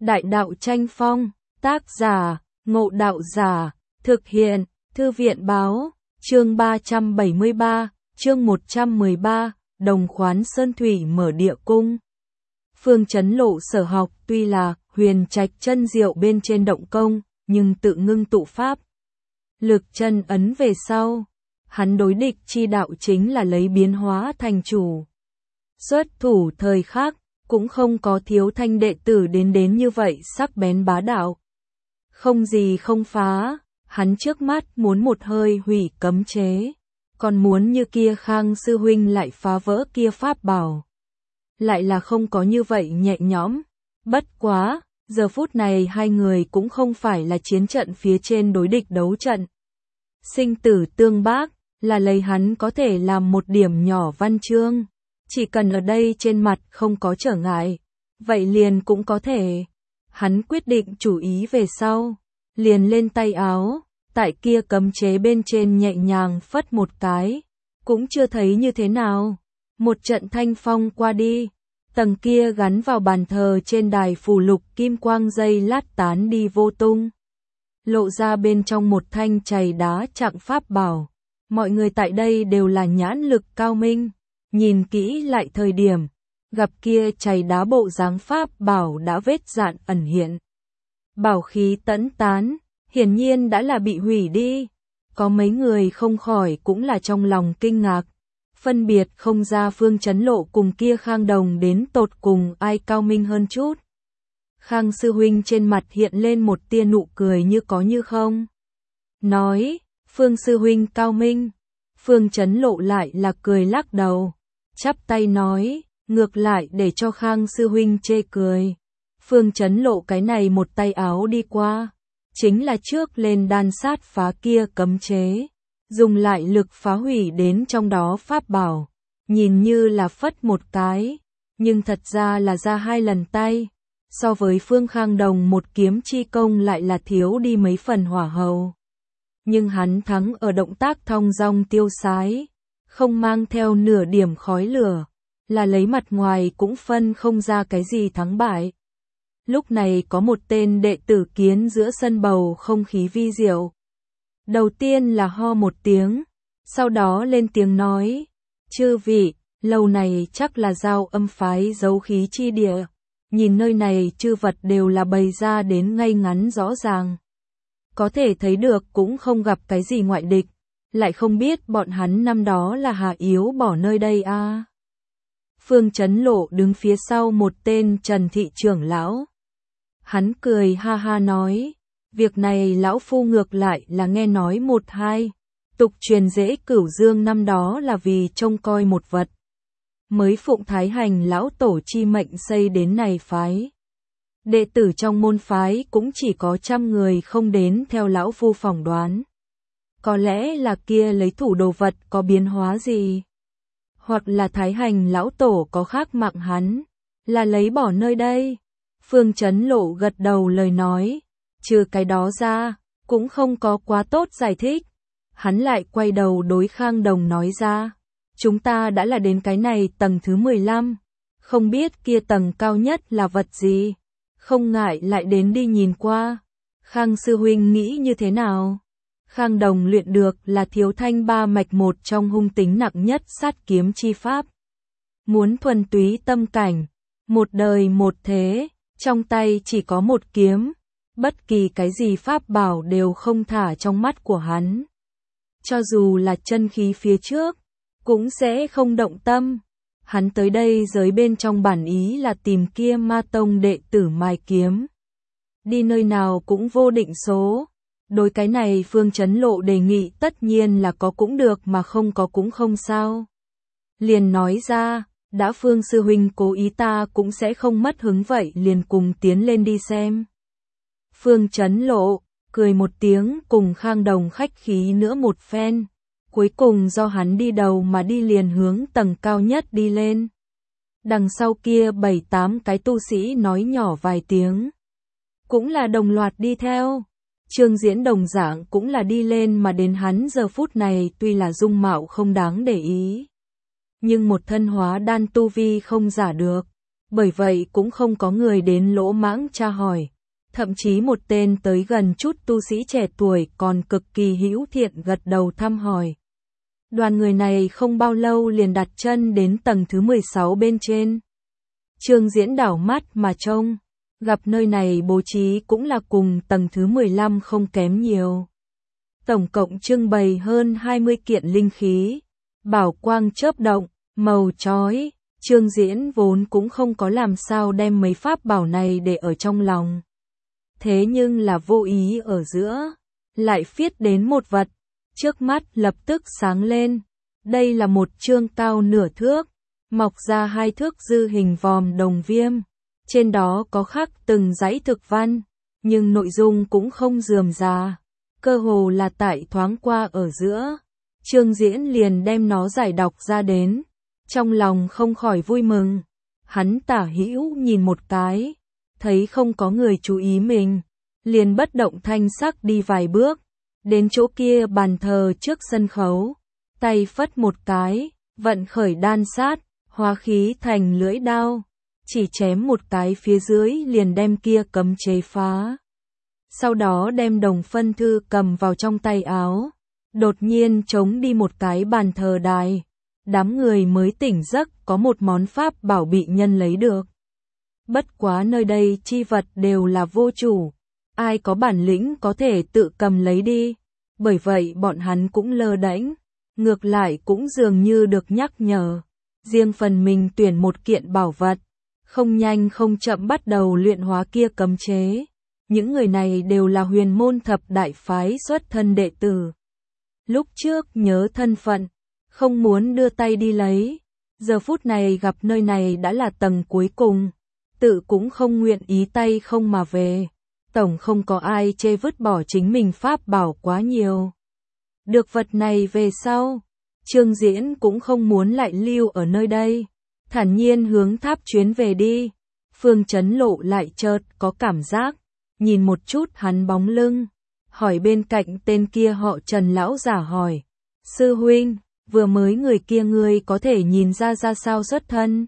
Đại đạo tranh phong, tác giả, Ngộ Đạo Giả, thực hiện, Thư viện báo, chương 373, chương 113, Đồng Khoán Sơn Thủy mở địa cung. Phương Chấn Lộ sở học tuy là huyền trạch chân diệu bên trên động công, nhưng tự ngưng tụ pháp. Lực chân ấn về sau, hắn đối địch chi đạo chính là lấy biến hóa thành chủ. Xuất thủ thời khắc, cũng không có thiếu thanh đệ tử đến như vậy sắc bén bá đạo. Không gì không phá, hắn trước mắt muốn một hơi hủy cấm chế, còn muốn như kia Khang sư huynh lại phá vỡ kia pháp bảo. Lại là không có như vậy nhẹ nhõm, bất quá, giờ phút này hai người cũng không phải là chiến trận phía trên đối địch đấu trận. Sinh tử tương bác, là lấy hắn có thể làm một điểm nhỏ văn chương. Chỉ cần ở đây trên mặt không có trở ngại, vậy liền cũng có thể. Hắn quyết định chủ ý về sau, liền lên tay áo, tại kia cấm chế bên trên nhẹ nhàng phất một cái, cũng chưa thấy như thế nào. Một trận thanh phong qua đi, tầng kia gắn vào bàn thờ trên đài phù lục kim quang dây lát tán đi vô tung. Lộ ra bên trong một thanh chày đá chặng pháp bảo. Mọi người tại đây đều là nhãn lực cao minh. Nhìn kỹ lại thời điểm, gặp kia chày đá bộ dáng pháp bảo đã vết dạn ẩn hiện. Bảo khí tẫn tán, hiển nhiên đã là bị hủy đi. Có mấy người không khỏi cũng là trong lòng kinh ngạc. Phân biệt không ra Phương Chấn Lộ cùng kia Khang Đồng đến tột cùng ai cao minh hơn chút. Khang sư huynh trên mặt hiện lên một tia nụ cười như có như không. Nói, Phương sư huynh cao minh. Phương Chấn Lộ lại là cười lắc đầu. Chắp tay nói, ngược lại để cho Khang sư huynh chê cười. Phương Chấn Lộ cái này một tay áo đi qua, chính là trước lên đan sát phá kia cấm chế, dùng lại lực phá hủy đến trong đó pháp bảo, nhìn như là phất một cái, nhưng thật ra là ra hai lần tay, so với Phương Khang Đồng một kiếm chi công lại là thiếu đi mấy phần hỏa hầu. Nhưng hắn thắng ở động tác thong dong tiêu sái, không mang theo nửa điểm khói lửa, là lấy mặt ngoài cũng phân không ra cái gì thắng bại. Lúc này có một tên đệ tử kiến giữa sân bầu không khí vi diệu. Đầu tiên là ho một tiếng, sau đó lên tiếng nói, chư vị, lâu này chắc là giao âm phái giấu khí chi địa, nhìn nơi này chư vật đều là bày ra đến ngay ngắn rõ ràng. Có thể thấy được cũng không gặp cái gì ngoại địch. Lại không biết bọn hắn năm đó là hạ yếu bỏ nơi đây a. Phương Chấn Lộ đứng phía sau một tên Trần thị trưởng lão. Hắn cười ha ha nói, việc này lão phu ngược lại là nghe nói một hai. Tục truyền dễ Cửu Dương năm đó là vì trông coi một vật. Mới phụng thái hành lão tổ chi mệnh xây đến này phái. Đệ tử trong môn phái cũng chỉ có 100 người không đến theo lão phu phỏng đoán. Có lẽ là kia lấy thủ đồ vật có biến hóa gì. Hoặc là thái hành lão tổ có khác mạng hắn. Là lấy bỏ nơi đây. Phương Chấn Lộ gật đầu lời nói. Trừ cái đó ra, cũng không có quá tốt giải thích. Hắn lại quay đầu đối Khang Đồng nói ra. Chúng ta đã là đến cái này tầng thứ 15. Không biết kia tầng cao nhất là vật gì. Không ngại lại đến đi nhìn qua. Khang sư huynh nghĩ như thế nào? Khang Đồng luyện được là thiếu thanh ba mạch một trong hung tính nặng nhất sát kiếm chi pháp. Muốn thuần túy tâm cảnh, một đời một thế, trong tay chỉ có một kiếm, bất kỳ cái gì pháp bảo đều không thả trong mắt của hắn. Cho dù là chân khí phía trước, cũng sẽ không động tâm. Hắn tới đây giới bên trong bản ý là tìm kia ma tông đệ tử mài kiếm. Đi nơi nào cũng vô định số. Đối cái này Phương Chấn Lộ đề nghị tất nhiên là có cũng được mà không có cũng không sao. Liền nói ra, đã Phương sư huynh cố ý ta cũng sẽ không mất hứng vậy liền cùng tiến lên đi xem. Phương Chấn Lộ, cười một tiếng cùng Khang Đồng khách khí nữa một phen. Cuối cùng do hắn đi đầu mà đi liền hướng tầng cao nhất đi lên. Đằng sau kia 7-8 cái tu sĩ nói nhỏ vài tiếng. Cũng là đồng loạt đi theo. Trương Diễn đồng dạng cũng là đi lên mà đến hắn giờ phút này tuy là dung mạo không đáng để ý. Nhưng một thân hóa đan tu vi không giả được. bởi vậy cũng không có người đến lỗ mãng tra hỏi. Thậm chí một tên tới gần chút tu sĩ trẻ tuổi còn cực kỳ hữu thiện gật đầu thăm hỏi. Đoàn người này không bao lâu liền đặt chân đến tầng thứ 16 bên trên. Trương Diễn đảo mắt mà trông, gặp nơi này bố trí cũng là cùng tầng thứ 15 không kém nhiều. Tổng cộng trưng bày hơn 20 kiện linh khí, bảo quang chớp động, màu chói. Trương Diễn vốn cũng không có làm sao đem mấy pháp bảo này để ở trong lòng. Thế nhưng là vô ý ở giữa, lại phiết đến một vật, trước mắt lập tức sáng lên. Đây là một chương cao nửa thước, mọc ra 2 thước dư hình vòm đồng viêm. Trên đó có khắc từng dãy thực văn, nhưng nội dung cũng không rườm rà, cơ hồ là tại thoáng qua ở giữa. Trương Diễn liền đem nó giải đọc ra đến, trong lòng không khỏi vui mừng. Hắn tả hữu nhìn một cái, thấy không có người chú ý mình, liền bất động thanh sắc đi vài bước, đến chỗ kia bàn thờ trước sân khấu, tay phất một cái, vận khởi đan sát, hóa khí thành lưỡi đao, chỉ chém một cái phía dưới liền đem kia cấm chế phá. Sau đó đem đồng phân thư cầm vào trong tay áo, đột nhiên chống đi một cái bàn thờ đài. Đám người mới tỉnh giấc có một món pháp bảo bị nhân lấy được. Bất quá nơi đây chi vật đều là vô chủ, ai có bản lĩnh có thể tự cầm lấy đi, bởi vậy bọn hắn cũng lơ đễnh, ngược lại cũng dường như được nhắc nhở. Riêng phần mình tuyển một kiện bảo vật, không nhanh không chậm bắt đầu luyện hóa kia cấm chế. Những người này đều là huyền môn thập đại phái xuất thân đệ tử. Lúc trước nhớ thân phận, không muốn đưa tay đi lấy, giờ phút này gặp nơi này đã là tầng cuối cùng, tự cũng không nguyện ý tay không mà về. Tổng không có ai chê vứt bỏ chính mình pháp bảo quá nhiều. Được vật này về sau, Trương Diễn cũng không muốn lại lưu ở nơi đây, thản nhiên hướng tháp chuyến về đi. Phương Chấn Lộ lại chợt có cảm giác, nhìn một chút hắn bóng lưng, hỏi bên cạnh tên kia họ Trần lão giả hỏi: "Sư huynh, vừa mới người kia ngươi có thể nhìn ra sao xuất thân?"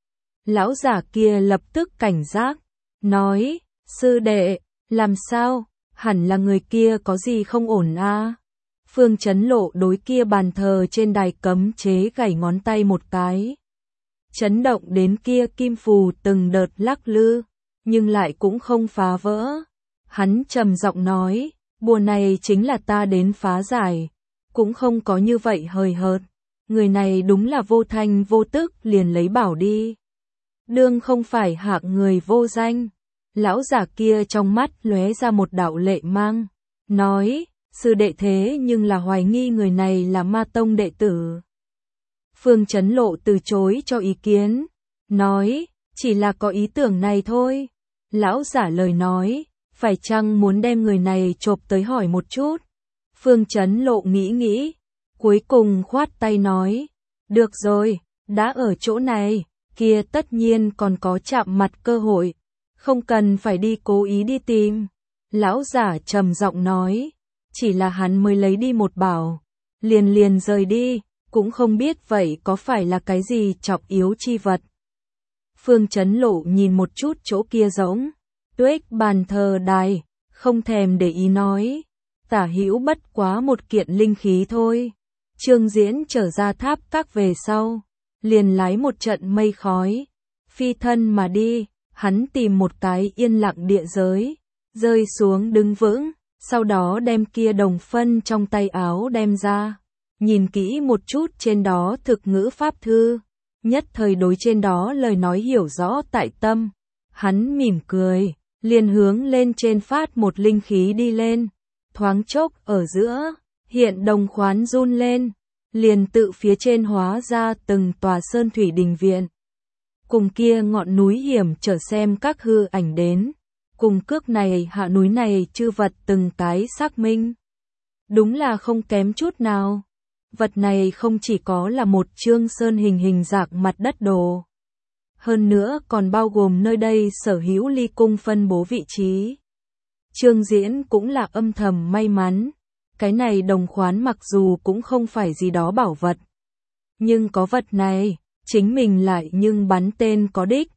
Lão giả kia lập tức cảnh giác, nói: "Sư đệ, làm sao, hẳn là người kia có gì không ổn a?" Phương Chấn Lộ đối kia bàn thờ trên đài cấm chế gảy ngón tay một cái. Chấn động đến kia kim phù từng đợt lắc lư, nhưng lại cũng không phá vỡ. Hắn trầm giọng nói: "Bùa này chính là ta đến phá giải, cũng không có như vậy hời hợt. Người này đúng là vô thanh vô tức liền lấy bảo đi. Đương không phải hạng người vô danh." Lão giả kia trong mắt lóe ra một đạo lệ mang, nói: "Sư đệ thế nhưng là hoài nghi người này là Ma Tông đệ tử." Phương Chấn Lộ từ chối cho ý kiến, nói: "Chỉ là có ý tưởng này thôi." Lão giả lời nói: "Phải chăng muốn đem người này chộp tới hỏi một chút?" Phương Chấn Lộ nghĩ nghĩ, cuối cùng khoát tay nói: "Được rồi, đã ở chỗ này, kia tất nhiên còn có chạm mặt cơ hội, không cần phải đi cố ý đi tìm." Lão giả trầm giọng nói: "Chỉ là hắn mới lấy đi một bảo, liền rời đi, cũng không biết vậy có phải là cái gì trọng yếu chi vật." Phương Chấn Lộ nhìn một chút chỗ kia rỗng tuếch bàn thờ đài, không thèm để ý nói: "Tả hữu bất quá một kiện linh khí thôi." Trương Diễn trở ra tháp các về sau, liền lái một trận mây khói, phi thân mà đi. Hắn tìm một cái yên lặng địa giới, rơi xuống đứng vững, sau đó đem kia đồng phân trong tay áo đem ra, nhìn kỹ một chút trên đó thực ngữ pháp thư, nhất thời đối trên đó lời nói hiểu rõ tại tâm. Hắn mỉm cười, liền hướng lên trên phát một linh khí đi lên, thoáng chốc ở giữa, hiện đồng khoán run lên, liền tự phía trên hóa ra từng tòa sơn thủy đình viện. Cùng kia ngọn núi hiểm trở xem các hư ảnh đến, cùng cước này hạ núi này chư vật từng cái xác minh. Đúng là không kém chút nào. Vật này không chỉ có là một chương sơn hình rạc mặt đất đồ, hơn nữa còn bao gồm nơi đây sở hữu ly cung phân bố vị trí. Trương Diễn cũng là âm thầm may mắn, cái này đồng khoán mặc dù cũng không phải gì đó bảo vật, nhưng có vật này, chính mình lại nhưng bắn tên có đích,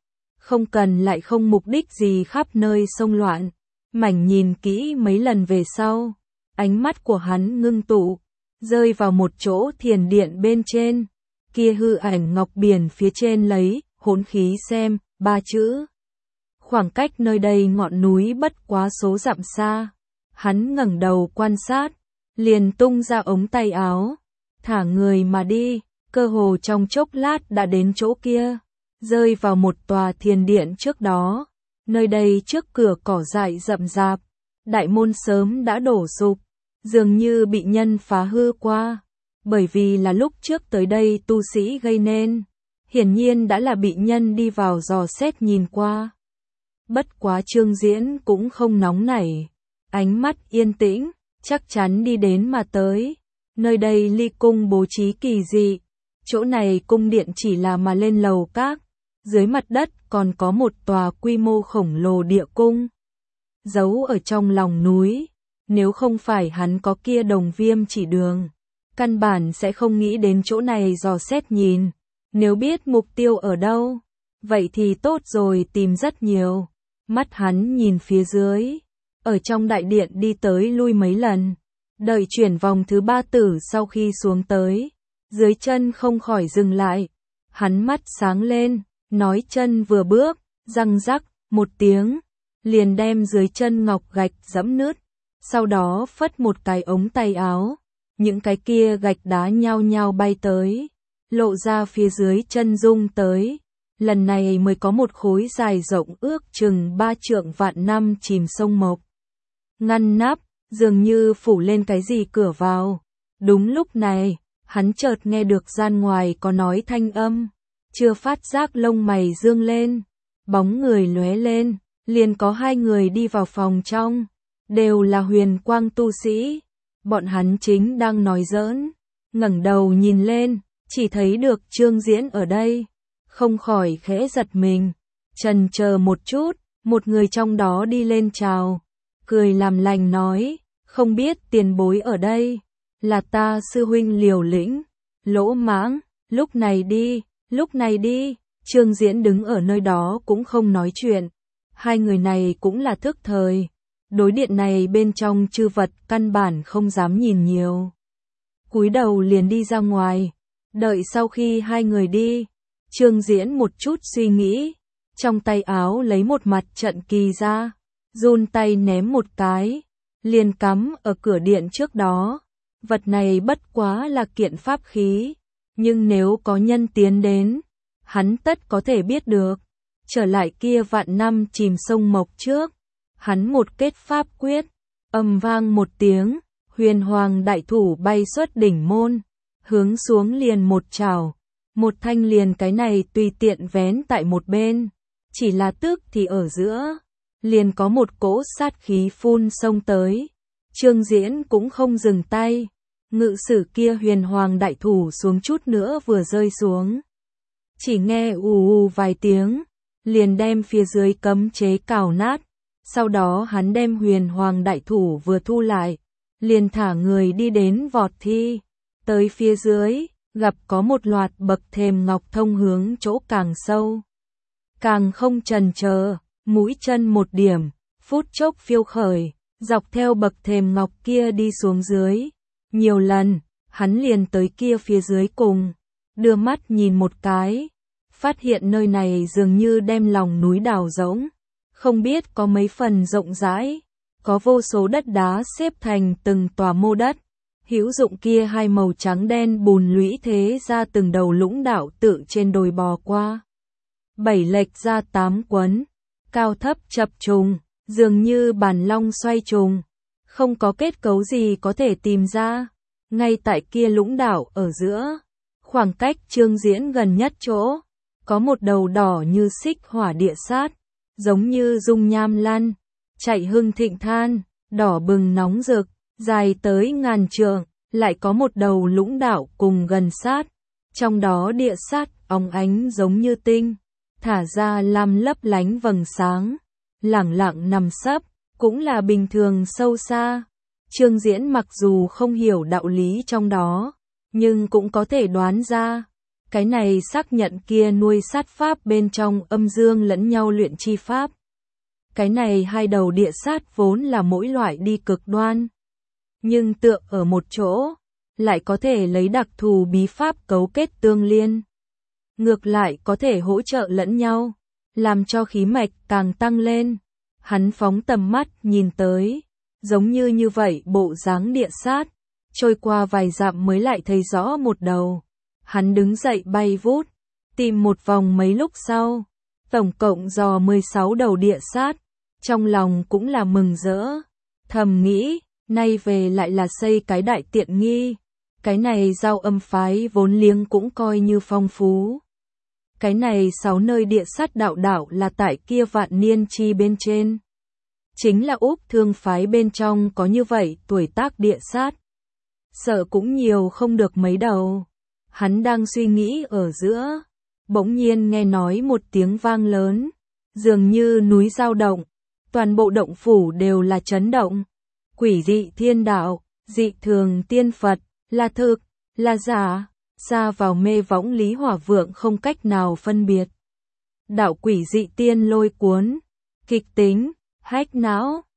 không cần lại không mục đích gì khắp nơi xông loạn. Mảnh nhìn kỹ mấy lần về sau, ánh mắt của hắn ngưng tụ, rơi vào một chỗ thiền điện bên trên, kia hư ảnh ngọc biển phía trên lấy, hỗn khí xem, 3 chữ. Khoảng cách nơi đây ngọn núi bất quá số dặm xa, hắn ngẩng đầu quan sát, liền tung ra ống tay áo, thả người mà đi, cơ hồ trong chốc lát đã đến chỗ kia, rơi vào một tòa thiền điện trước đó. Nơi đây trước cửa cỏ dại rậm rạp, đại môn sớm đã đổ sụp, dường như bị nhân phá hư qua, bởi vì là lúc trước tới đây tu sĩ gây nên, hiển nhiên đã là bị nhân đi vào dò xét nhìn qua. Bất quá Trương Diễn cũng không nóng nảy, ánh mắt yên tĩnh, chắc chắn đi đến mà tới. Nơi đây ly cung bố trí kỳ dị, chỗ này cung điện chỉ là mà lên lầu các, dưới mặt đất còn có một tòa quy mô khổng lồ địa cung, giấu ở trong lòng núi. Nếu không phải hắn có kia đồng viêm chỉ đường, căn bản sẽ không nghĩ đến chỗ này dò xét nhìn. Nếu biết mục tiêu ở đâu, vậy thì tốt rồi, tìm rất nhiều. Mắt hắn nhìn phía dưới, ở trong đại điện đi tới lui mấy lần, đợi chuyển vòng thứ 3 tử sau khi xuống tới, dưới chân không khỏi dừng lại. Hắn mắt sáng lên, nói chân vừa bước, răng rắc, một tiếng, liền đem dưới chân ngọc gạch giẫm nứt, sau đó phất một cái ống tay áo, những cái kia gạch đá nhao nhao bay tới, lộ ra phía dưới chân dung tới. Lần này mới có một khối dài rộng ước chừng 3 trượng vạn năm chìm sông mộc. Ngăn nắp, dường như phủ lên cái gì cửa vào. Đúng lúc này, hắn chợt nghe được gian ngoài có nói thanh âm, chưa phát giác lông mày dương lên, bóng người lóe lên, liền có 2 người đi vào phòng trong, đều là huyền quang tu sĩ. Bọn hắn chính đang nói giỡn, ngẩng đầu nhìn lên, chỉ thấy được Trương Diễn ở đây, không khỏi khẽ giật mình, chần chờ một chút, một người trong đó đi lên chào, cười làm lành nói, không biết tiền bối ở đây, là ta sư huynh Liều Lĩnh. Lỗ Mãng, lúc này đi, Trương Diễn đứng ở nơi đó cũng không nói chuyện, 2 người này cũng là thức thời, đối điện này bên trong chư vật căn bản không dám nhìn nhiều. Cúi đầu liền đi ra ngoài, đợi sau khi 2 người đi, Trương Diễn một chút suy nghĩ, trong tay áo lấy một mặt trận kỳ ra, run tay ném một cái, liền cắm ở cửa điện trước đó. Vật này bất quá là kiện pháp khí, nhưng nếu có nhân tiến đến, hắn tất có thể biết được. Trở lại kia vạn năm chìm sông mộc trước, hắn một kết pháp quyết, ầm vang một tiếng, huyền hoàng đại thủ bay xuất đỉnh môn, hướng xuống liền một chảo, một thanh liền cái này tùy tiện vén tại một bên, chỉ là tức thì ở giữa, liền có một cỗ sát khí phun xông tới. Trương Diễn cũng không dừng tay, ngự sử kia huyền hoàng đại thủ xuống chút nữa vừa rơi xuống, chỉ nghe ù ù vài tiếng, liền đem phía dưới cấm chế cào nát. Sau đó hắn đem huyền hoàng đại thủ vừa thu lại, liền thả người đi đến vọt thi, tới phía dưới, gặp có một loạt bậc thềm ngọc thông hướng chỗ càng sâu. Càng không chần chờ, mũi chân một điểm, phút chốc phiêu khởi, dọc theo bậc thềm ngọc kia đi xuống dưới. Nhiều lần, hắn liền tới kia phía dưới cùng, đưa mắt nhìn một cái, phát hiện nơi này dường như đem lòng núi đào rỗng, không biết có mấy phần rộng rãi, có vô số đất đá xếp thành từng tòa mô đất, hữu dụng kia 2 màu trắng đen bùn lũy thế ra từng đầu lũng đạo tự trên đồi bò qua. 7 lệch ra 8 quấn, cao thấp chập trùng, dường như bàn long xoay trùng, không có kết cấu gì có thể tìm ra. Ngay tại kia lũng đạo ở giữa, khoảng cách Trương Diễn gần nhất chỗ, có một đầu đỏ như xích hỏa địa sát, giống như dung nham lăn, chạy hưng thịnh than, đỏ bừng nóng rực, dài tới ngàn trượng, lại có một đầu lũng đạo cùng gần sát, trong đó địa sát óng ánh giống như tinh, thả ra lam lấp lánh vầng sáng, lẳng lặng nằm sấp, cũng là bình thường sâu xa. Trương Diễn mặc dù không hiểu đạo lý trong đó, nhưng cũng có thể đoán ra, Cái này xác nhận kia nuôi sát pháp bên trong âm dương lẫn nhau luyện chi pháp. Cái này hai đầu địa sát vốn là mỗi loại đi cực đoan. Nhưng tựa ở một chỗ, lại có thể lấy đặc thù bí pháp cấu kết tương liên. Ngược lại có thể hỗ trợ lẫn nhau, làm cho khí mạch càng tăng lên. Hắn phóng tầm mắt nhìn tới, giống như vậy bộ dáng địa sát, trôi qua vài dặm mới lại thấy rõ một đầu. Hắn đứng dậy bay vút, tìm một vòng mấy lúc sau, tổng cộng dò 16 đầu địa sát, trong lòng cũng là mừng rỡ, thầm nghĩ, nay về lại là xây cái đại tiện nghi, cái này giao âm phái vốn liếng cũng coi như phong phú. Cái này 6 nơi địa sát đạo là tại kia Vạn Niên Chi bên trên. Chính là Úc Thương phái bên trong có như vậy tuổi tác địa sát. Sợ cũng nhiều không được mấy đầu. Hắn đang suy nghĩ ở giữa, bỗng nhiên nghe nói một tiếng vang lớn, dường như núi dao động, toàn bộ động phủ đều là chấn động. Quỷ dị thiên đạo, dị thường tiên Phật, là thực, là giả, xa vào mê võng Lý Hỏa Vượng không cách nào phân biệt. Đạo quỷ dị tiên lôi cuốn, kịch tính, hách não,